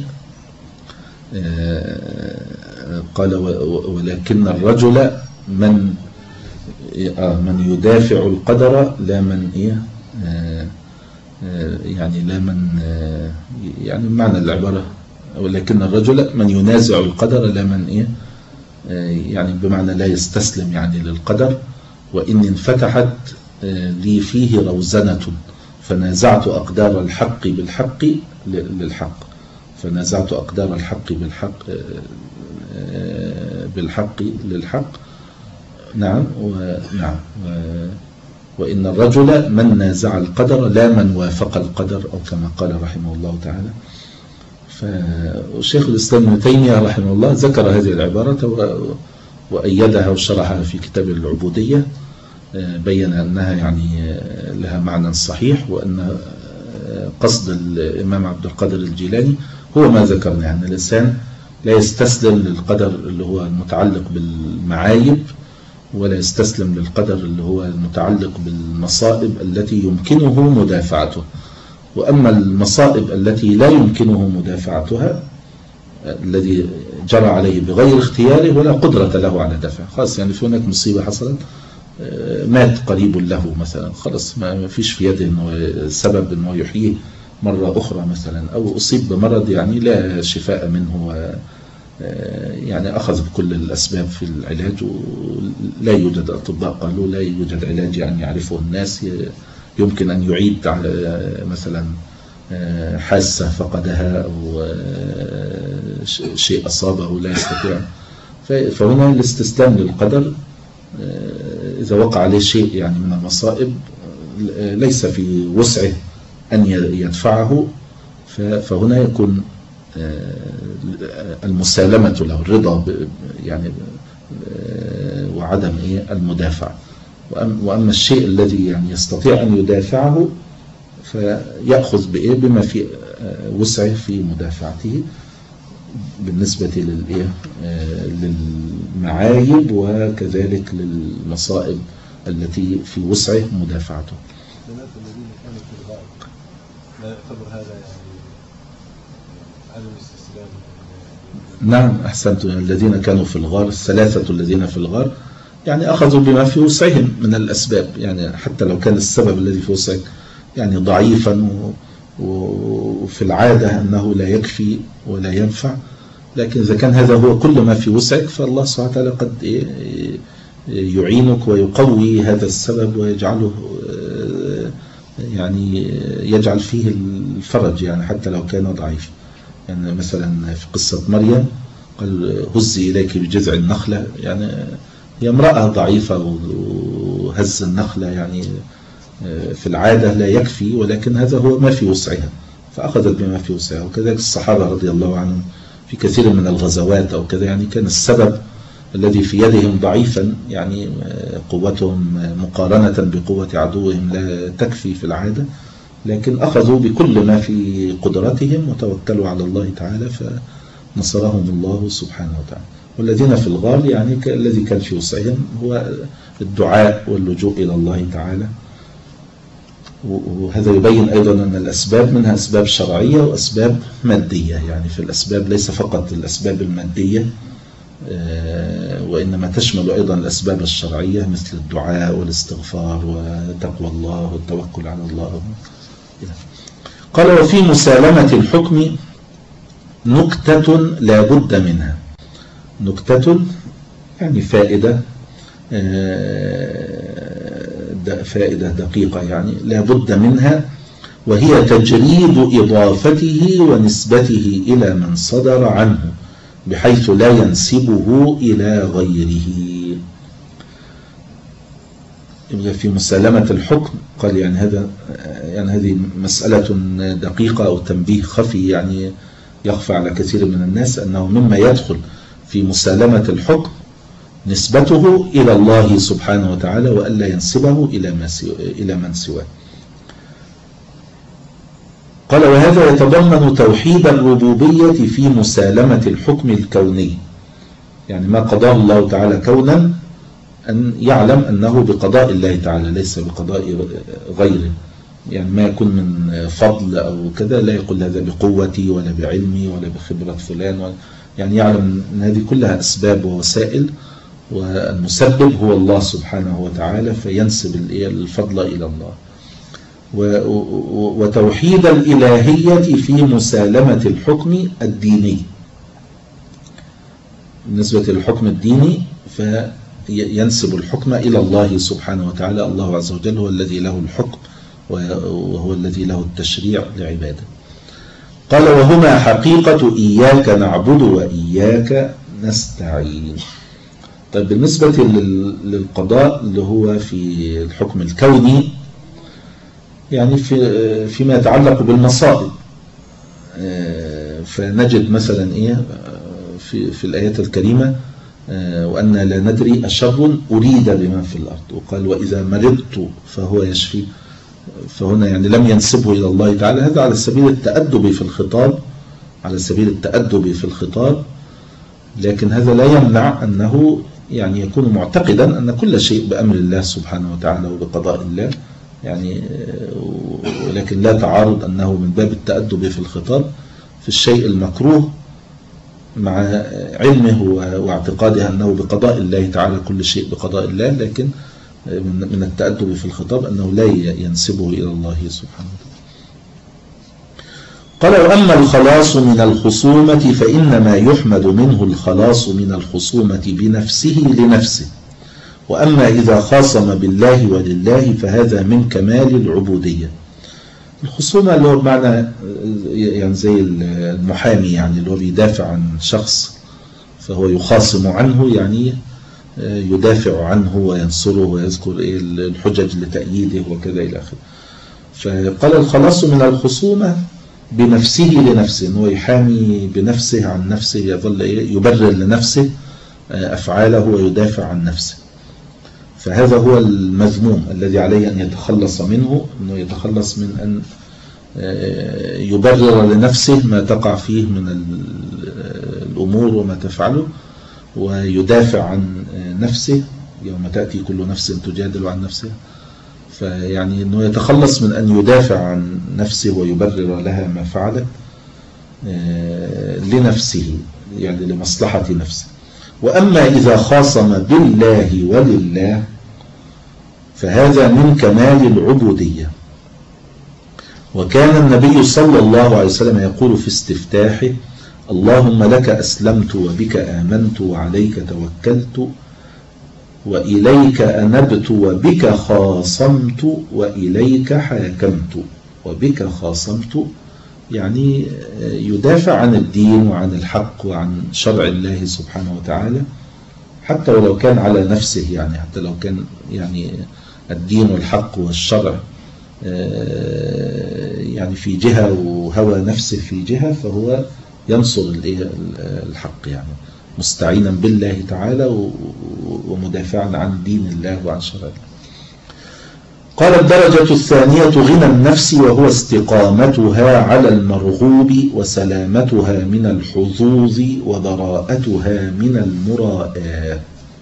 آه قال ولكن الرجل من آه من يدافع القدر لا من إيه آه يعني لا من آه يعني معنى العبارة ولكن الرجل من ينازع القدر لا من إيه آه يعني بمعنى لا يستسلم يعني للقدر. وإن انفتحت آه لي فيه روزنة فنازعت أقدار الحق بالحق للحق، فنازعت أقدار الحق بالحق آه بالحق للحق. نعم ونعم وإن الرجل من نازع القدر لا من وافق القدر، أو كما قال رحمه الله تعالى. فالشيخ الإسلام ابن تيمية رحمه الله ذكر هذه العبارة وأيدها وشرحها في كتاب العبودية، بين أنها يعني لها معنى صحيح، وأن قصد الإمام عبد القادر الجيلاني هو ما ذكرنا، أن الإنسان لا يستسلم للقدر اللي هو المتعلق بالمعايب، ولا يستسلم للقدر اللي هو المتعلق بالمصائب التي يمكنه مدافعته. وأما المصائب التي لا يمكنه مدافعتها، الذي جرى عليه بغير اختياره ولا قدرة له على دفع، خلاص يعني في هناك مصيبة حصلت، مات قريب له مثلا، خلاص ما فيش في يده انه سبب انه يحييه مرة أخرى مثلا، أو أصيب بمرض يعني لا شفاء منه، يعني أخذ بكل الأسباب في العلاج ولا يوجد، أطباء قالوا لا يوجد علاج يعني يعرفه الناس يمكن أن يعيد على مثلا حاسة فقدها أو شيء أصابه لا يستطيع. فهنا الاستسلام للقدر إذا وقع عليه شيء يعني من المصائب ليس في وسعه أن يدفعه، فهنا يكون المسالمة له، الرضا يعني وعدم المدافع. وأما الشيء الذي يعني يستطيع أن يدافعه فيأخذ بإيه بما في وسعه في مدافعته، بالنسبة للإيه للمعايب وكذلك للمصائب التي في وسعه مدافعته. الناس الذين كانوا في الغائط لا يعتبر هذا يعني عدم استسلام؟ نعم أحسنت. الذين كانوا في الغار الثلاثة الذين في الغار يعني أخذوا بما في وسعهم من الأسباب، يعني حتى لو كان السبب الذي في وسعك يعني ضعيفا وفي العادة أنه لا يكفي ولا ينفع، لكن إذا كان هذا هو كل ما في وسعك فالله سبحانه وتعالى قد يعينك ويقوي هذا السبب ويجعله يعني يجعل فيه الفرج، يعني حتى لو كان ضعيف. يعني مثلا في قصة مريم قال هزي إليك بجذع النخلة، يعني هي امرأة ضعيفة وهز النخلة يعني في العادة لا يكفي، ولكن هذا هو ما في وسعها فأخذت بما في وسعها. وكذلك الصحابة رضي الله عنهم في كثير من الغزوات أو كذا يعني كان السبب الذي في يدهم ضعيفا، يعني قوتهم مقارنة بقوة عدوهم لا تكفي في العادة، لكن أخذوا بكل ما في قدرتهم وتوكلوا على الله تعالى فنصرهم الله سبحانه وتعالى. والذين في الغار يعني الذي كان في وسعهم هو الدعاء واللجوء إلى الله تعالى. وهذا يبين أيضا أن الأسباب منها أسباب شرعية وأسباب مادية، يعني في الأسباب ليس فقط الأسباب المادية وإنما تشمل أيضا الأسباب الشرعية مثل الدعاء والاستغفار وتقوى الله والتوكل على الله. قال وفي مسالمة الحكم نكتة لا بد منها. نكتة يعني فائدة فائدة دقيقة يعني لا بد منها، وهي تجريد إضافته ونسبته إلى من صدر عنه بحيث لا ينسبه إلى غيره. في مسالمة الحكم قال يعني هذا يعني هذه مسألة دقيقة أو تنبيه خفي يعني يخفى على كثير من الناس، أنه مما يدخل في مسالمة الحكم نسبته إلى الله سبحانه وتعالى وألا ينسبه إلى من سواه. قال وهذا يتضمن توحيد الربوبية في مسالمة الحكم الكوني، يعني ما قضاه الله تعالى كونا أن يعلم أنه بقضاء الله تعالى ليس بقضاء غيره، يعني ما يكون من فضل أو كذا لا يقول هذا بقوتي ولا بعلمي ولا بخبرة فلان ولا، يعني يعلم أن هذه كلها أسباب ووسائل والمسبب هو الله سبحانه وتعالى فينسب الفضل إلى الله. وتوحيد الإلهية في مسالمة الحكم الديني. بالنسبة للحكم الديني فينسب الحكم إلى الله سبحانه وتعالى، الله عز وجل هو الذي له الحكم وهو الذي له التشريع لعباده. قال وهما حقيقة إياك نعبد وإياك نستعين. طيب بالنسبة للقضاء اللي هو في الحكم الكوني يعني في فيما يتعلق بالمصائب، فنجد مثلا إيه في في الآيات الكريمة وأن لا ندري أشر أريد بمن في الأرض، وقال وإذا مرضت فهو يشفي، فهنا يعني لم ينسبه إلى الله تعالى، هذا على سبيل التأدب في الخطاب على سبيل التأدب في الخطاب لكن هذا لا يمنع أنه يعني يكون معتقدا أن كل شيء بأمر الله سبحانه وتعالى وبقضاء الله، يعني ولكن لا تعارض أنه من باب التأدب في الخطاب في الشيء المكروه مع علمه واعتقاده أنه بقضاء الله تعالى كل شيء بقضاء الله، لكن من التأدب في الخطاب أنه لا ينسبه إلى الله سبحانه وتعالى. قال وأما الخلاص من الخصومة فإنما يحمد منه الخلاص من الخصومة بنفسه لنفسه، وأما إذا خاصم بالله ولله فهذا من كمال العبودية. الخصومة اللي هو بمعنى يعني زي المحامي، يعني اللي هو بيدافع عن شخص فهو يخاصم عنه، يعني يدافع عنه وينصره ويذكر الحجج لتأييده وكذا إلى آخره. فقال الخلاص من الخصومة بنفسه لنفسه، هو يحامي بنفسه عن نفسه، يظل يبرر لنفسه أفعاله ويدافع عن نفسه. فهذا هو المذموم الذي عليه أن يتخلص منه، أنه يتخلص من أن يبرر لنفسه ما تقع فيه من الأمور وما تفعله، ويدافع عن نفسه يوم تأتي كل نفس تجادل عن نفسها. فيعني أنه يتخلص من أن يدافع عن نفسه ويبرر لها ما فعلت لنفسه، يعني لمصلحة نفسه. وأما إذا خاصم بالله ولله فهذا من كمال العبودية. وكان النبي صلى الله عليه وسلم يقول في استفتاحه: اللهم لك أسلمت وبك آمنت وعليك توكلت وإليك أنبت وبك خاصمت وإليك حاكمت. وبك خاصمت يعني يدافع عن الدين وعن الحق وعن شرع الله سبحانه وتعالى، حتى ولو كان على نفسه، يعني حتى لو كان يعني الدين والحق والشرع يعني في جهة وهوى نفسه في جهة، فهو ينصر الحق يعني مستعينا بالله تعالى ومدافعا عن دين الله وعن شرع الله. قال: الدرجة الثانية غنى النفس، وهو استقامتها على المرغوب وسلامتها من الحظوظ وبراءتها من المراءة.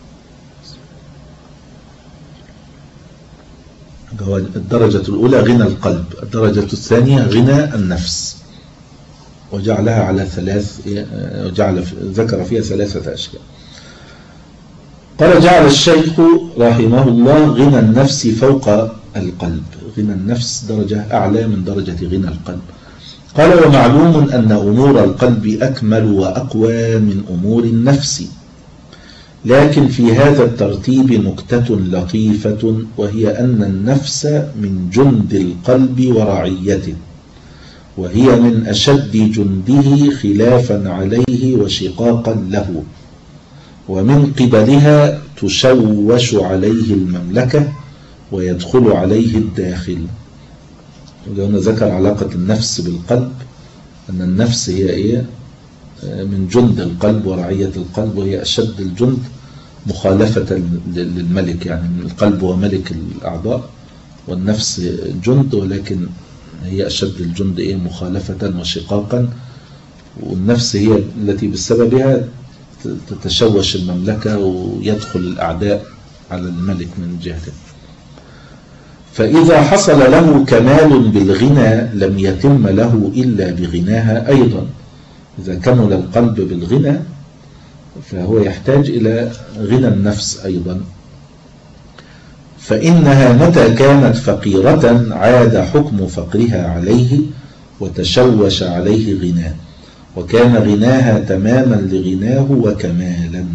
الدرجة الأولى غنى القلب، الدرجة الثانية غنى النفس، وجعلها على ثلاث، وجعل ذكر فيها ثلاثة أشياء. قال: جعل الشيخ رحمه الله غنى النفس فوق القلب، غنى النفس درجة أعلى من درجة غنى القلب. قال: ومعلوم أن أمور القلب أكمل وأقوى من أمور النفس، لكن في هذا الترتيب نكتة لطيفة، وهي أن النفس من جند القلب ورعيته، وهي من أشد جنده خلافا عليه وشقاقا له، ومن قبلها تشوش عليه المملكة ويدخل عليه الداخل. وهنا ذكر علاقة النفس بالقلب، أن النفس هي إيه؟ من جند القلب ورعية القلب، وهي أشد الجند مخالفة للملك، يعني القلب هو ملك الأعضاء والنفس جند، ولكن هي أشد الجند إيه؟ مخالفة وشقاقا. والنفس هي التي بسببها تتشوش المملكة ويدخل الأعداء على الملك من جهته. فإذا حصل له كمال بالغنى لم يتم له إلا بغناها أيضا. إذا كمل القلب بالغنى فهو يحتاج إلى غنى النفس أيضا، فإنها متى كانت فقيرة عاد حكم فقرها عليه وتشوش عليه غناه، وكان غناها تماما لغناه وكمالا.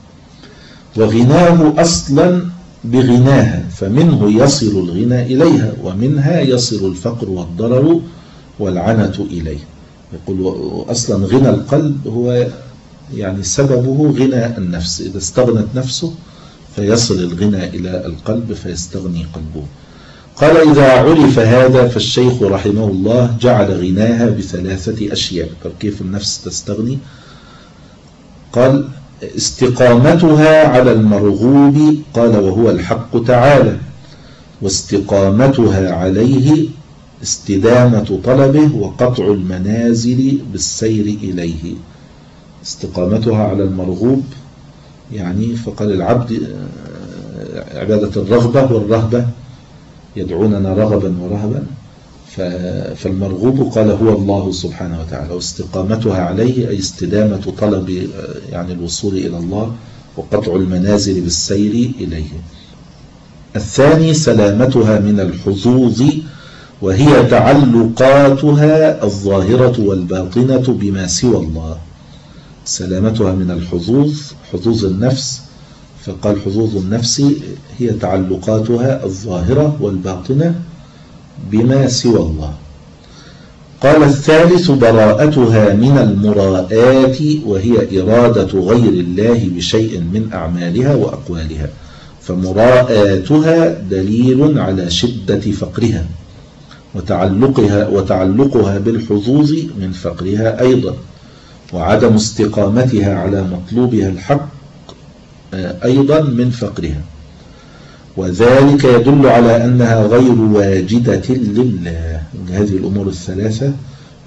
وغناه أصلا بغناها، فمنه يصل الغنى إليها، ومنها يصل الفقر والضرر والعنة إليه. يقول أصلا غنى القلب هو يعني سببه غنى النفس، إذا استغنت نفسه فيصل الغنى إلى القلب فيستغني قلبه. قال: إذا عرف هذا فالشيخ رحمه الله جعل غناها بثلاثة أشياء. كيف النفس تستغني؟ قال: استقامتها على المرغوب، قال وهو الحق تعالى، واستقامتها عليه استدامة طلبه وقطع المنازل بالسير إليه. استقامتها على المرغوب يعني فقال العبد عبادة الرغبة والرهبة، يدعوننا رغبا ورهبا، فالمرغوب قال هو الله سبحانه وتعالى، واستقامتها عليه أي استدامة طلب يعني الوصول إلى الله وقطع المنازل بالسير إليه. الثاني سلامتها من الحظوظ، وهي تعلقاتها الظاهرة والباطنة بما سوى الله. سلامتها من الحظوظ، حظوظ النفس، فقال حظوظ النفس هي تعلقاتها الظاهرة والباطنة بما سوى الله. قال الثالث براءتها من المراءات، وهي إرادة غير الله بشيء من أعمالها وأقوالها، فمراءاتها دليل على شدة فقرها، وتعلقها, وتعلقها بالحظوظ من فقرها أيضا، وعدم استقامتها على مطلوبها الحق أيضا من فقرها، وذلك يدل على أنها غير واجدة لله. هذه الأمور الثلاثة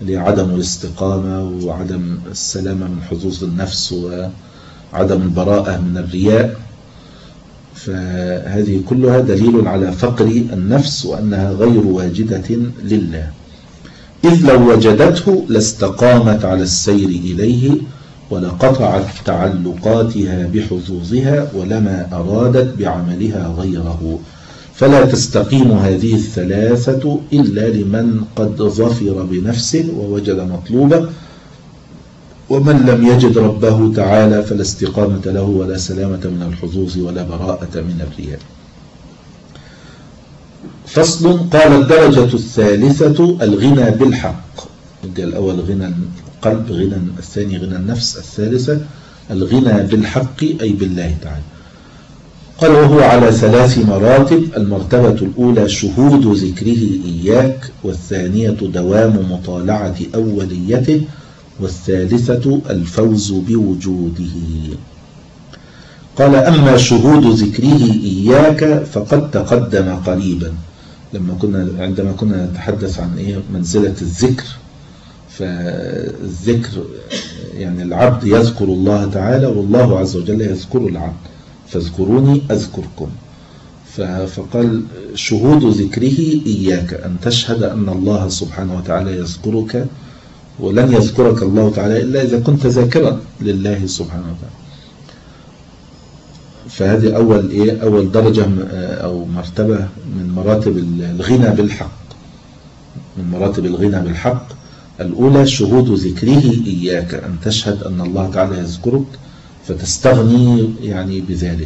اللي عدم الاستقامة وعدم السلامة من حظوظ النفس وعدم البراءة من الرياء. فهذه كلها دليل على فقر النفس وأنها غير واجدة لله، إذ لو وجدته لاستقامت على السير إليه ولقطعت تعلقاتها بحظوظها ولما أرادت بعملها غيره. فلا تستقيم هذه الثلاثة إلا لمن قد ظفر بنفسه ووجد مطلوبه، ومن لم يجد ربه تعالى فلا استقامة له ولا سلامة من الحظوظ ولا براءة من الرياء. فصل. قال الدرجة الثالثة الغنى بالحق. الأول غنى القلب، غنى الثاني غنى النفس، الثالثة الغنى بالحق أي بالله تعالى. قال وهو على ثلاث مراتب. المرتبة الأولى شهود ذكره إياك، والثانية دوام مطالعة أوليته، والثالثة الفوز بوجوده. قال أما شهود ذكره إياك فقد تقدم قريبا لما كنا عندما كنا نتحدث عن إيه منزلة الذكر. فالذكر يعني العبد يذكر الله تعالى والله عز وجل يذكر العبد، فاذكروني أذكركم. فقال شهود ذكره إياك أن تشهد أن الله سبحانه وتعالى يذكرك، ولن يذكرك الله تعالى إلا إذا كنت ذاكرا لله سبحانه وتعالى. فهذه أول إيه أول درجة أو مرتبة من مراتب الغنى بالحق، من مراتب الغنى بالحق. الأولى شهود ذكره إياك، أن تشهد أن الله تعالى يذكرك فتستغني يعني بذلك.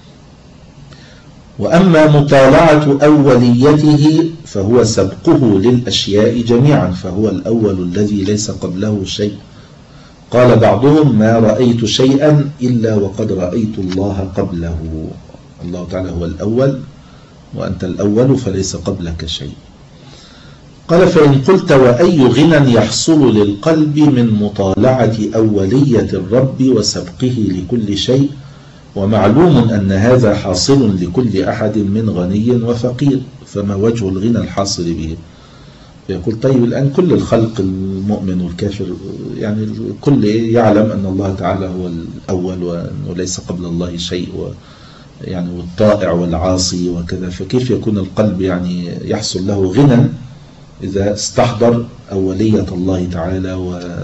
وأما مطالعة أوليته فهو سبقه للأشياء جميعا، فهو الأول الذي ليس قبله شيء. قال بعضهم ما رأيت شيئا إلا وقد رأيت الله قبله. الله تعالى هو الأول وأنت الأول فليس قبلك شيء. قال فإن قلت وأي غنى يحصل للقلب من مطالعة أولية الرب وسبقه لكل شيء، ومعلوم أن هذا حاصل لكل أحد من غني وفقير، فما وجه الغنى الحاصل به؟ يقول طيب الآن كل الخلق المؤمن والكافر يعني الكل يعلم أن الله تعالى هو الأول وأنه ليس قبل الله شيء، يعني والطائع والعاصي وكذا، فكيف يكون القلب يعني يحصل له غنى إذا استحضر أولية الله تعالى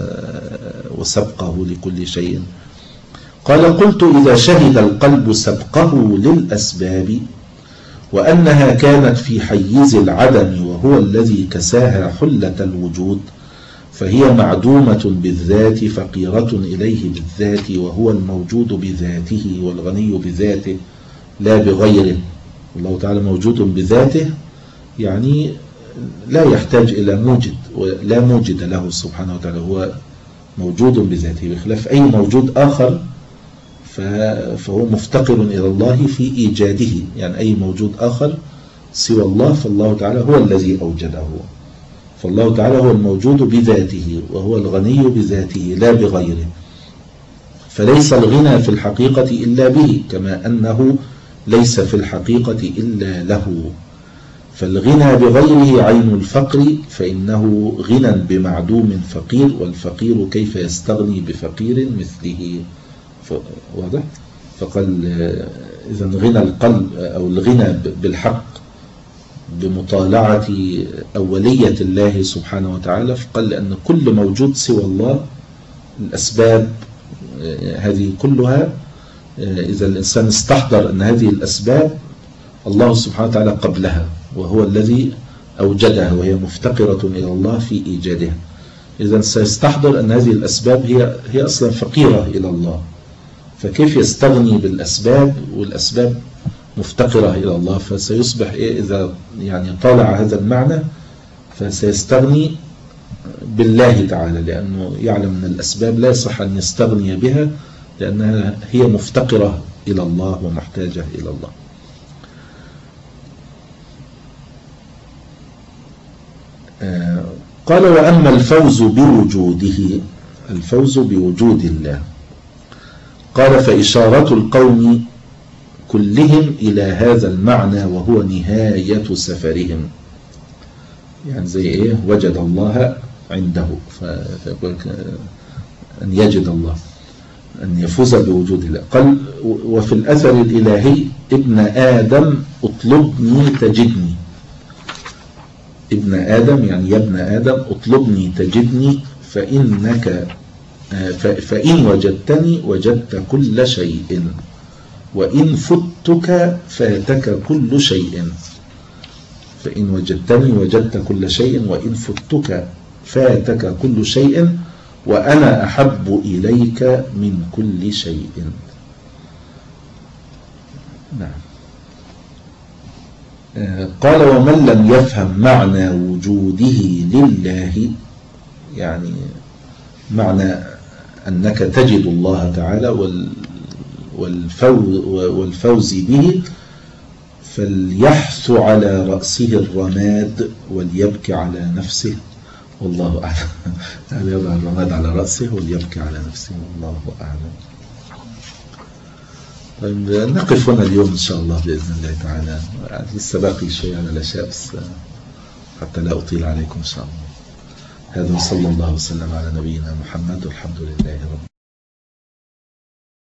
وسبقه لكل شيء؟ قال قلت إذا شهد القلب سبقه للأسباب وأنها كانت في حيز العدم وهو الذي كساها حلة الوجود، فهي معدومة بالذات فقيرة إليه بالذات، وهو الموجود بذاته والغني بذاته لا بغيره. الله تعالى موجود بذاته يعني لا يحتاج إلى موجد، ولا موجد له سبحانه وتعالى، هو موجود بذاته بخلاف أي موجود آخر فهو مفتقر إلى الله في إيجاده. يعني أي موجود آخر سوى الله فالله تعالى هو الذي أوجده، فالله تعالى هو الموجود بذاته وهو الغني بذاته لا بغيره، فليس الغنى في الحقيقة إلا به كما أنه ليس في الحقيقة إلا له. فالغنى بغيره عين الفقر، فإنه غنى بمعدوم فقير، والفقير كيف يستغني بفقير مثله؟ واضح؟ فقال إذا غنى القلب أو الغنى بالحق بمطالعة أولية الله سبحانه وتعالى، فقال لأن كل موجود سوى الله الأسباب هذه كلها إذا الإنسان استحضر أن هذه الأسباب الله سبحانه وتعالى قبلها وهو الذي أوجدها وهي مفتقرة إلى الله في إيجادها، إذا سيستحضر أن هذه الأسباب هي هي أصلا فقيرة إلى الله، فكيف يستغني بالأسباب والأسباب مفتقرة إلى الله؟ فسيصبح إيه إذا يعني طالع هذا المعنى فسيستغني بالله تعالى، لأنه يعلم أن الأسباب لا يصح أن يستغني بها لأنها هي مفتقرة إلى الله ومحتاجة إلى الله. آه قال وأما الفوز بوجوده، الفوز بوجود الله، قال فإشارة القوم كلهم إلى هذا المعنى وهو نهاية سفرهم. يعني زي إيه؟ وجد الله عنده، أن يجد الله، أن يفوز بوجود الله. قال وفي الأثر الإلهي ابن آدم اطلبني تجدني. ابن آدم يعني يا ابن آدم اطلبني تجدني فإنك فإن وجدتني وجدت كل شيء، وإن فتك فاتك كل شيء. فإن وجدتني وجدت كل شيء، وإن فتك فاتك كل شيء، وأنا أحب إليك من كل شيء. نعم. قال ومن لم يفهم معنى وجوده لله، يعني معنى أنك تجد الله تعالى والفوز به، فليحث على رأسه الرماد وليبكي على نفسه، والله أعلم. يعني يضع الرماد على رأسه وليبكي على نفسه، والله أعلم. طيب نقف هنا اليوم إن شاء الله بإذن الله تعالى. لسه باقي شيء على الأشياء بس حتى لا أطيل عليكم إن شاء الله. هذا صلى الله وسلم على نبينا محمد والحمد لله رب